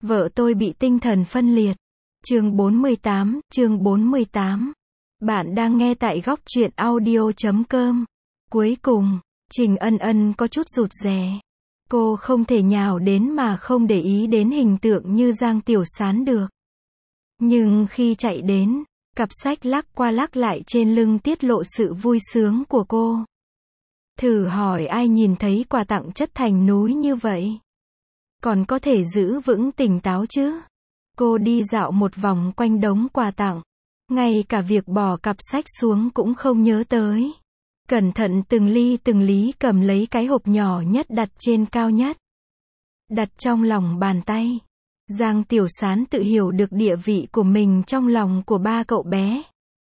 Vợ tôi bị tinh thần phân liệt. Chương 48. Bạn đang nghe tại góc truyện audio.com. Cuối cùng, Trình Ân Ân có chút rụt rè. Cô không thể nhào đến mà không để ý đến hình tượng như Giang Tiểu Sán được. Nhưng khi chạy đến, cặp sách lắc qua lắc lại trên lưng tiết lộ sự vui sướng của cô. Thử hỏi ai nhìn thấy quà tặng chất thành núi như vậy? Còn có thể giữ vững tỉnh táo chứ? Cô đi dạo một vòng quanh đống quà tặng. Ngay cả việc bỏ cặp sách xuống cũng không nhớ tới. Cẩn thận từng lý cầm lấy cái hộp nhỏ nhất đặt trên cao nhất. Đặt trong lòng bàn tay. Giang Tiểu Sán tự hiểu được địa vị của mình trong lòng của ba cậu bé.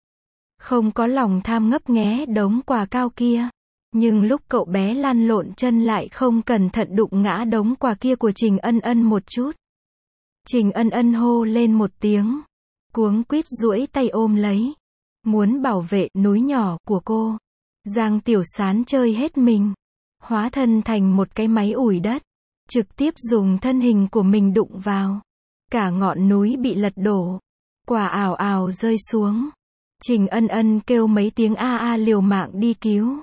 Không có lòng tham ngấp nghé đống quà cao kia. Nhưng lúc cậu bé lăn lộn chân lại không cẩn thận đụng ngã đống quà kia của Trình Ân Ân một chút. Trình Ân Ân hô lên một tiếng. Cuống quýt duỗi tay ôm lấy. Muốn bảo vệ núi nhỏ của cô. Giang Tiểu Sán chơi hết mình. Hóa thân thành một cái máy ủi đất. Trực tiếp dùng thân hình của mình đụng vào. Cả ngọn núi bị lật đổ. Quả ào ào rơi xuống. Trình Ân Ân kêu mấy tiếng a a liều mạng đi cứu.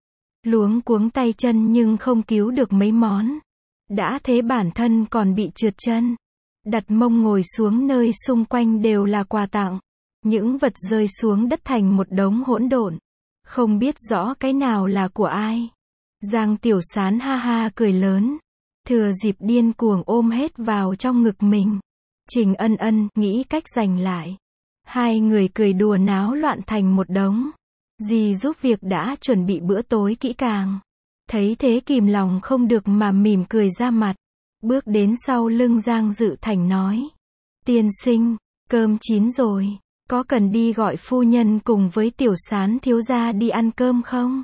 Luống cuống tay chân nhưng không cứu được mấy món. Đã thế bản thân còn bị trượt chân. Đặt mông ngồi xuống nơi xung quanh đều là quà tặng. Những vật rơi xuống đất thành một đống hỗn độn. Không biết rõ cái nào là của ai. Giang Tiểu Sán ha ha cười lớn. Thừa dịp điên cuồng ôm hết vào trong ngực mình. Trình Ân Ân nghĩ cách giành lại. Hai người cười đùa náo loạn thành một đống. Dì giúp việc đã chuẩn bị bữa tối kỹ càng. Thấy thế kìm lòng không được mà mỉm cười ra mặt. Bước đến sau lưng Giang Dự Thành nói. Tiên sinh, cơm chín rồi. Có cần đi gọi phu nhân cùng với Tiểu Sán thiếu gia đi ăn cơm không?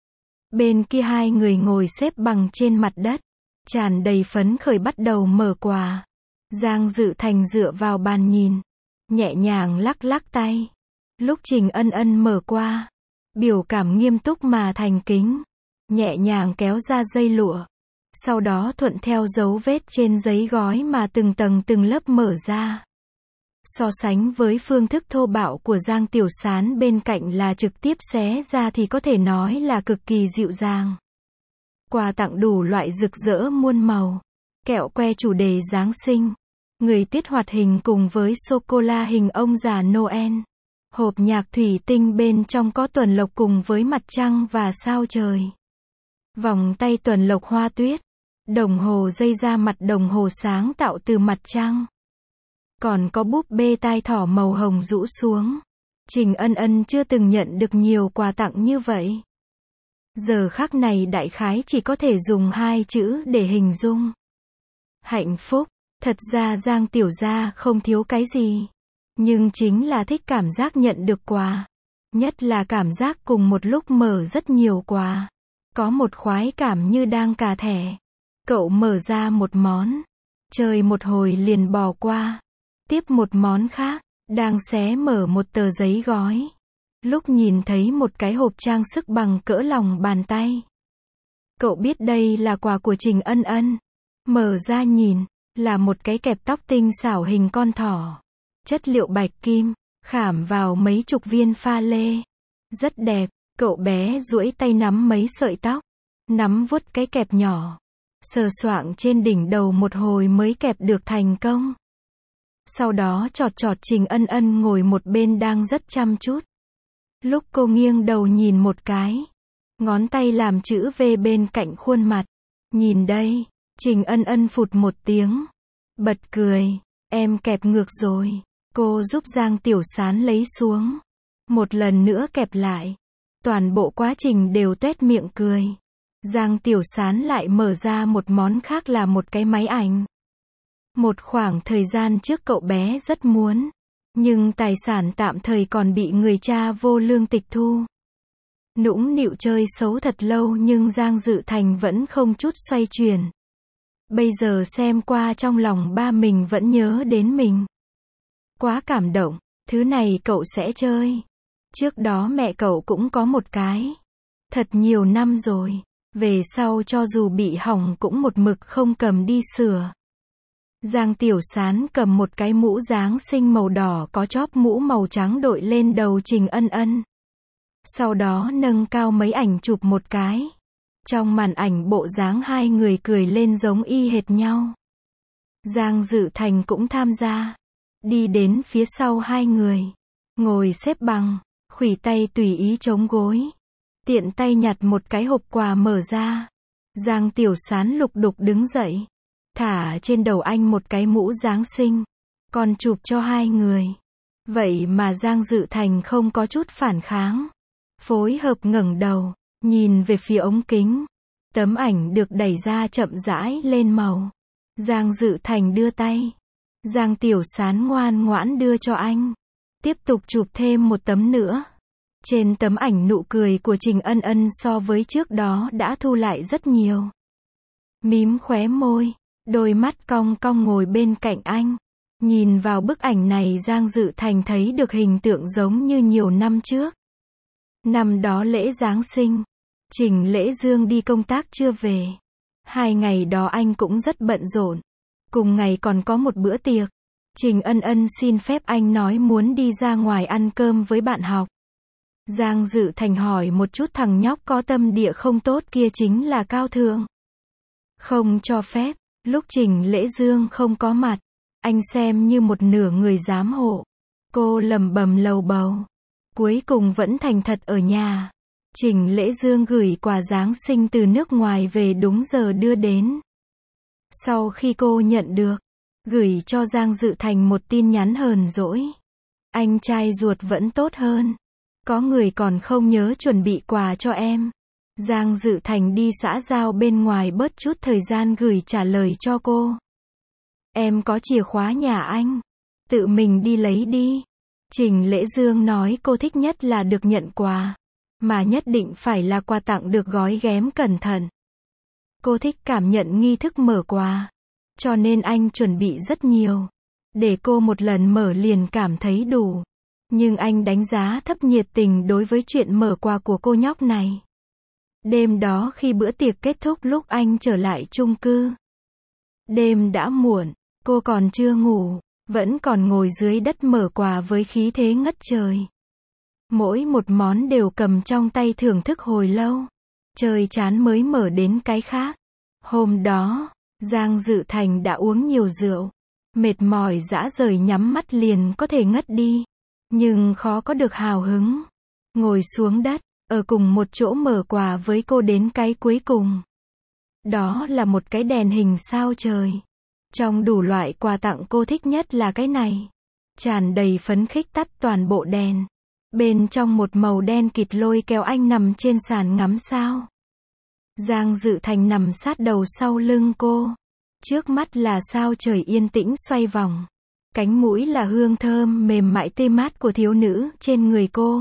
Bên kia hai người ngồi xếp bằng trên mặt đất. Tràn đầy phấn khởi bắt đầu mở quà. Giang Dự Thành dựa vào bàn nhìn. Nhẹ nhàng lắc lắc tay. Lúc Trình Ân Ân mở qua. Biểu cảm nghiêm túc mà thành kính. Nhẹ nhàng kéo ra dây lụa. Sau đó thuận theo dấu vết trên giấy gói mà từng tầng từng lớp mở ra. So sánh với phương thức thô bạo của Giang Tiểu Sán bên cạnh là trực tiếp xé ra thì có thể nói là cực kỳ dịu dàng. Quà tặng đủ loại rực rỡ muôn màu. Kẹo que chủ đề Giáng sinh. Người tiết hoạt hình cùng với sô-cô-la hình ông già Noel. Hộp nhạc thủy tinh bên trong có tuần lộc cùng với mặt trăng và sao trời. Vòng tay tuần lộc hoa tuyết. Đồng hồ dây da mặt đồng hồ sáng tạo từ mặt trăng. Còn có búp bê tai thỏ màu hồng rũ xuống. Trình Ân Ân chưa từng nhận được nhiều quà tặng như vậy. Giờ khắc này đại khái chỉ có thể dùng hai chữ để hình dung. Hạnh phúc. Thật ra Giang Tiểu gia không thiếu cái gì. Nhưng chính là thích cảm giác nhận được quà. Nhất là cảm giác cùng một lúc mở rất nhiều quà. Có một khoái cảm như đang cà thẻ. Cậu mở ra một món. Chơi một hồi liền bỏ qua. Tiếp một món khác. Đang xé mở một tờ giấy gói. Lúc nhìn thấy một cái hộp trang sức bằng cỡ lòng bàn tay. Cậu biết đây là quà của Trình Ân Ân. Mở ra nhìn. Là một cái kẹp tóc tinh xảo hình con thỏ. Chất liệu bạch kim. Khảm vào mấy chục viên pha lê. Rất đẹp. Cậu bé duỗi tay nắm mấy sợi tóc. Nắm vuốt cái kẹp nhỏ. Sờ soạng trên đỉnh đầu một hồi mới kẹp được thành công. Sau đó chọt Trình Ân Ân ngồi một bên đang rất chăm chút. Lúc cô nghiêng đầu nhìn một cái. Ngón tay làm chữ V bên cạnh khuôn mặt. Nhìn đây. Trình Ân Ân phụt một tiếng. Bật cười. Em kẹp ngược rồi. Cô giúp Giang Tiểu Sán lấy xuống. Một lần nữa kẹp lại. Toàn bộ quá trình đều tuét miệng cười. Giang Tiểu Sán lại mở ra một món khác là một cái máy ảnh. Một khoảng thời gian trước cậu bé rất muốn. Nhưng tài sản tạm thời còn bị người cha vô lương tịch thu. Nũng nịu chơi xấu thật lâu nhưng Giang Dự Thành vẫn không chút xoay chuyển. Bây giờ xem qua trong lòng ba mình vẫn nhớ đến mình. Quá cảm động, thứ này cậu sẽ chơi. Trước đó mẹ cậu cũng có một cái. Thật nhiều năm rồi. Về sau cho dù bị hỏng cũng một mực không cầm đi sửa. Giang Tiểu Sán cầm một cái mũ Giáng sinh màu đỏ có chóp mũ màu trắng đội lên đầu Trình Ân Ân. Sau đó nâng cao mấy ảnh chụp một cái. Trong màn ảnh bộ dáng hai người cười lên giống y hệt nhau. Giang Dự Thành cũng tham gia. Đi đến phía sau hai người. Ngồi xếp bằng, khuỷu tay tùy ý chống gối. Tiện tay nhặt một cái hộp quà mở ra. Giang Tiểu Sán lục đục đứng dậy. Thả trên đầu anh một cái mũ Giáng sinh. Còn chụp cho hai người. Vậy mà Giang Dự Thành không có chút phản kháng. Phối hợp ngẩng đầu, nhìn về phía ống kính. Tấm ảnh được đẩy ra chậm rãi lên màu. Giang Dự Thành đưa tay. Giang Tiểu Sán ngoan ngoãn đưa cho anh. Tiếp tục chụp thêm một tấm nữa. Trên tấm ảnh nụ cười của Trình Ân Ân so với trước đó đã thu lại rất nhiều. Mím khóe môi, đôi mắt cong cong ngồi bên cạnh anh. Nhìn vào bức ảnh này Giang Dự Thành thấy được hình tượng giống như nhiều năm trước. Năm đó lễ Giáng sinh, Trình Lễ Dương đi công tác chưa về. 2 ngày đó anh cũng rất bận rộn. Cùng ngày còn có một bữa tiệc. Trình Ân Ân xin phép anh nói muốn đi ra ngoài ăn cơm với bạn học. Giang Dự Thành hỏi một chút thằng nhóc có tâm địa không tốt kia chính là Cao Thượng. Không cho phép, lúc Trình Lễ Dương không có mặt, anh xem như một nửa người giám hộ. Cô lẩm bẩm lầu bầu. Cuối cùng vẫn thành thật ở nhà. Trình Lễ Dương gửi quà Giáng sinh từ nước ngoài về đúng giờ đưa đến. Sau khi cô nhận được, gửi cho Giang Dự Thành một tin nhắn hờn dỗi. Anh trai ruột vẫn tốt hơn. Có người còn không nhớ chuẩn bị quà cho em. Giang Dự Thành đi xã giao bên ngoài bớt chút thời gian gửi trả lời cho cô. Em có chìa khóa nhà anh. Tự mình đi lấy đi. Trình Lễ Dương nói cô thích nhất là được nhận quà. Mà nhất định phải là quà tặng được gói ghém cẩn thận. Cô thích cảm nhận nghi thức mở quà. Cho nên anh chuẩn bị rất nhiều. Để cô một lần mở liền cảm thấy đủ. Nhưng anh đánh giá thấp nhiệt tình đối với chuyện mở quà của cô nhóc này. Đêm đó khi bữa tiệc kết thúc lúc anh trở lại chung cư. Đêm đã muộn, cô còn chưa ngủ, vẫn còn ngồi dưới đất mở quà với khí thế ngất trời. Mỗi một món đều cầm trong tay thưởng thức hồi lâu. Trời chán mới mở đến cái khác. Hôm đó, Giang Dự Thành đã uống nhiều rượu. Mệt mỏi rã rời nhắm mắt liền có thể ngất đi. Nhưng khó có được hào hứng. Ngồi xuống đất, ở cùng một chỗ mở quà với cô đến cái cuối cùng. Đó là một cái đèn hình sao trời. Trong đủ loại quà tặng cô thích nhất là cái này. Tràn đầy phấn khích tắt toàn bộ đèn. Bên trong một màu đen kịt lôi kéo anh nằm trên sàn ngắm sao. Giang Dự Thành nằm sát đầu sau lưng cô. Trước mắt là sao trời yên tĩnh xoay vòng. Cánh mũi là hương thơm mềm mại tê mát của thiếu nữ trên người cô.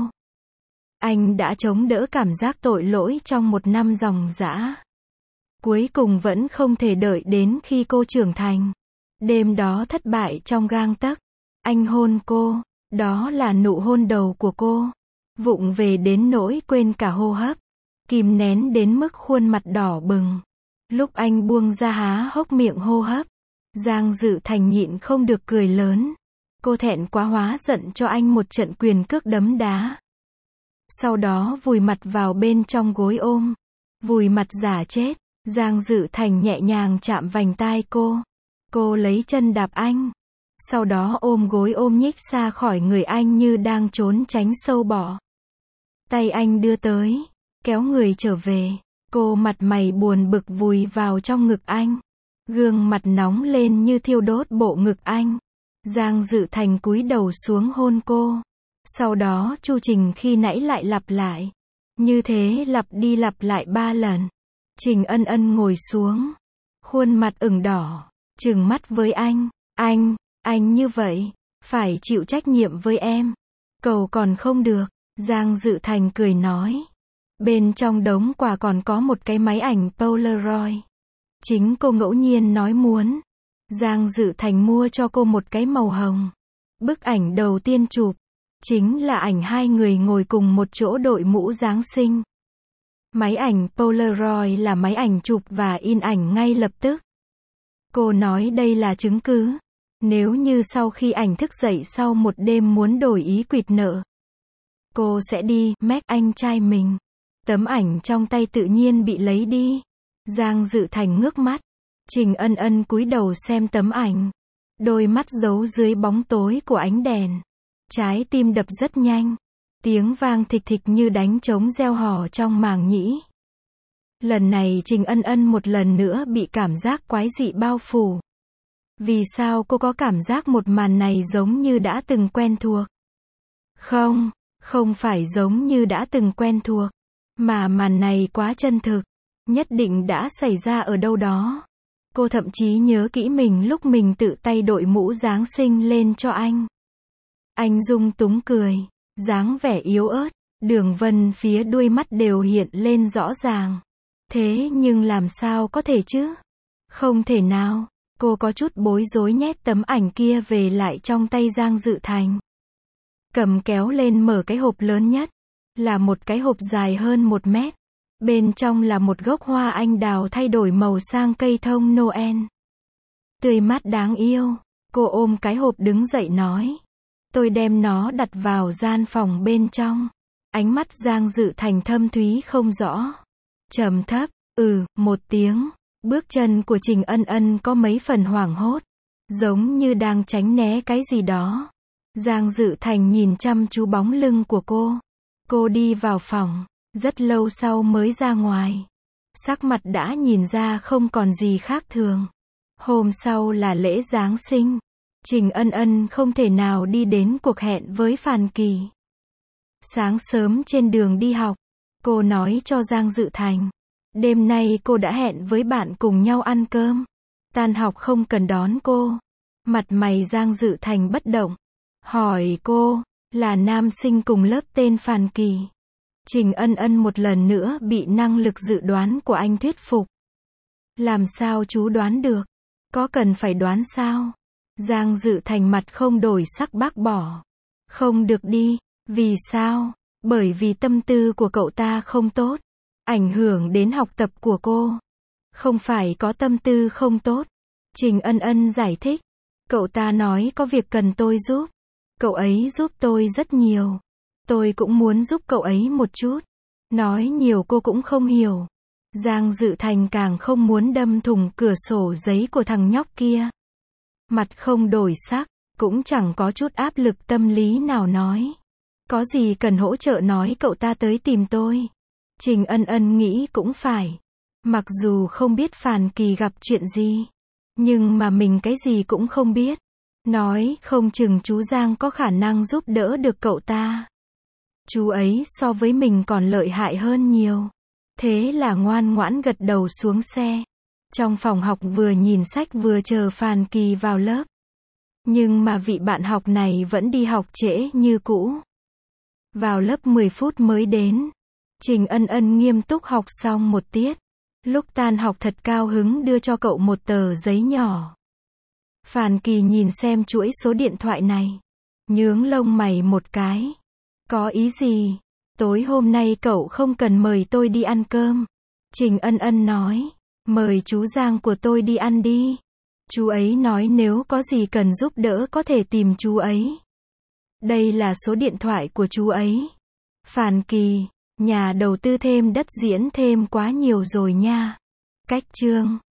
Anh đã chống đỡ cảm giác tội lỗi trong một năm ròng rã. Cuối cùng vẫn không thể đợi đến khi cô trưởng thành. Đêm đó thất bại trong gang tấc. Anh hôn cô. Đó là nụ hôn đầu của cô. Vụng về đến nỗi quên cả hô hấp. Kìm nén đến mức khuôn mặt đỏ bừng. Lúc anh buông ra há hốc miệng hô hấp. Giang Dự Thành nhịn không được cười lớn. Cô thẹn quá hóa giận cho anh một trận quyền cước đấm đá. Sau đó vùi mặt vào bên trong gối ôm. Vùi mặt giả chết. Giang Dự Thành nhẹ nhàng chạm vành tai cô. Cô lấy chân đạp anh. Sau đó ôm gối ôm nhích xa khỏi người anh như đang trốn tránh sâu bọ. Tay anh đưa tới. Kéo người trở về. Cô mặt mày buồn bực vùi vào trong ngực anh. Gương mặt nóng lên như thiêu đốt bộ ngực anh. Giang Dự Thành cúi đầu xuống hôn cô. Sau đó chu trình khi nãy lại lặp lại. Như thế lặp đi lặp lại 3 lần. Trình Ân Ân ngồi xuống. Khuôn mặt ửng đỏ. Trừng mắt với anh. Anh như vậy. Phải chịu trách nhiệm với em. Cầu còn không được. Giang Dự Thành cười nói. Bên trong đống quà còn có một cái máy ảnh Polaroid. Chính cô ngẫu nhiên nói muốn. Giang Dự Thành mua cho cô một cái màu hồng. Bức ảnh đầu tiên chụp. Chính là ảnh hai người ngồi cùng một chỗ đội mũ Giáng sinh. Máy ảnh Polaroid là máy ảnh chụp và in ảnh ngay lập tức. Cô nói đây là chứng cứ. Nếu như sau khi ảnh thức dậy sau một đêm muốn đổi ý quỵt nợ, cô sẽ đi, Mac anh trai mình. Tấm ảnh trong tay tự nhiên bị lấy đi. Giang Dự Thành ngước mắt. Trình Ân Ân cúi đầu xem tấm ảnh. Đôi mắt giấu dưới bóng tối của ánh đèn. Trái tim đập rất nhanh. Tiếng vang thịch thịch như đánh trống reo hò trong màng nhĩ. Lần này Trình Ân Ân một lần nữa bị cảm giác quái dị bao phủ. Vì sao cô có cảm giác một màn này giống như đã từng quen thuộc? Không, không phải giống như đã từng quen thuộc. Mà màn này quá chân thực. Nhất định đã xảy ra ở đâu đó. Cô thậm chí nhớ kỹ mình lúc mình tự tay đội mũ Giáng sinh lên cho anh. Anh dung túng cười. Dáng vẻ yếu ớt. Đường vân phía đuôi mắt đều hiện lên rõ ràng. Thế nhưng làm sao có thể chứ? Không thể nào. Cô có chút bối rối nhét tấm ảnh kia về lại trong tay Giang Dự Thành. Cầm kéo lên mở cái hộp lớn nhất. Là một cái hộp dài hơn 1 mét. Bên trong là một gốc hoa anh đào thay đổi màu sang cây thông Noel. Tươi mát đáng yêu. Cô ôm cái hộp đứng dậy nói. Tôi đem nó đặt vào gian phòng bên trong. Ánh mắt Giang Dự Thành thâm thúy không rõ. Trầm thấp, một tiếng. Bước chân của Trình Ân Ân có mấy phần hoảng hốt. Giống như đang tránh né cái gì đó. Giang Dự Thành nhìn chăm chú bóng lưng của cô. Cô đi vào phòng. Rất lâu sau mới ra ngoài. Sắc mặt đã nhìn ra không còn gì khác thường. Hôm sau là lễ Giáng sinh. Trình Ân Ân không thể nào đi đến cuộc hẹn với Phàn Kỳ. Sáng sớm trên đường đi học, cô nói cho Giang Dự Thành. Đêm nay cô đã hẹn với bạn cùng nhau ăn cơm. Tan học không cần đón cô. Mặt mày Giang Dự Thành bất động. Hỏi cô, là nam sinh cùng lớp tên Phàn Kỳ. Trình Ân Ân một lần nữa bị năng lực dự đoán của anh thuyết phục. Làm sao chú đoán được? Có cần phải đoán sao? Giang Dự Thành mặt không đổi sắc bác bỏ. Không được đi. Vì sao? Bởi vì tâm tư của cậu ta không tốt. Ảnh hưởng đến học tập của cô. Không phải có tâm tư không tốt. Trình Ân Ân giải thích. Cậu ta nói có việc cần tôi giúp. Cậu ấy giúp tôi rất nhiều. Tôi cũng muốn giúp cậu ấy một chút. Nói nhiều cô cũng không hiểu. Giang Dự Thành càng không muốn đâm thủng cửa sổ giấy của thằng nhóc kia. Mặt không đổi sắc, cũng chẳng có chút áp lực tâm lý nào nói. Có gì cần hỗ trợ nói cậu ta tới tìm tôi. Trình Ân Ân nghĩ cũng phải. Mặc dù không biết Phàn Kỳ gặp chuyện gì. Nhưng mà mình cái gì cũng không biết. Nói không chừng chú Giang có khả năng giúp đỡ được cậu ta. Chú ấy so với mình còn lợi hại hơn nhiều. Thế là ngoan ngoãn gật đầu xuống xe. Trong phòng học vừa nhìn sách vừa chờ Phàn Kỳ vào lớp. Nhưng mà vị bạn học này vẫn đi học trễ như cũ. Vào lớp 10 phút mới đến. Trình Ân Ân nghiêm túc học xong một tiết. Lúc tan học thật cao hứng đưa cho cậu một tờ giấy nhỏ. Phàn Kỳ nhìn xem chuỗi số điện thoại này. Nhướng lông mày một cái. Có ý gì? Tối hôm nay cậu không cần mời tôi đi ăn cơm. Trình Ân Ân nói. Mời chú Giang của tôi đi ăn đi. Chú ấy nói nếu có gì cần giúp đỡ có thể tìm chú ấy. Đây là số điện thoại của chú ấy. Phàn Kỳ, nhà đầu tư thêm đất diễn thêm quá nhiều rồi nha. Cách chương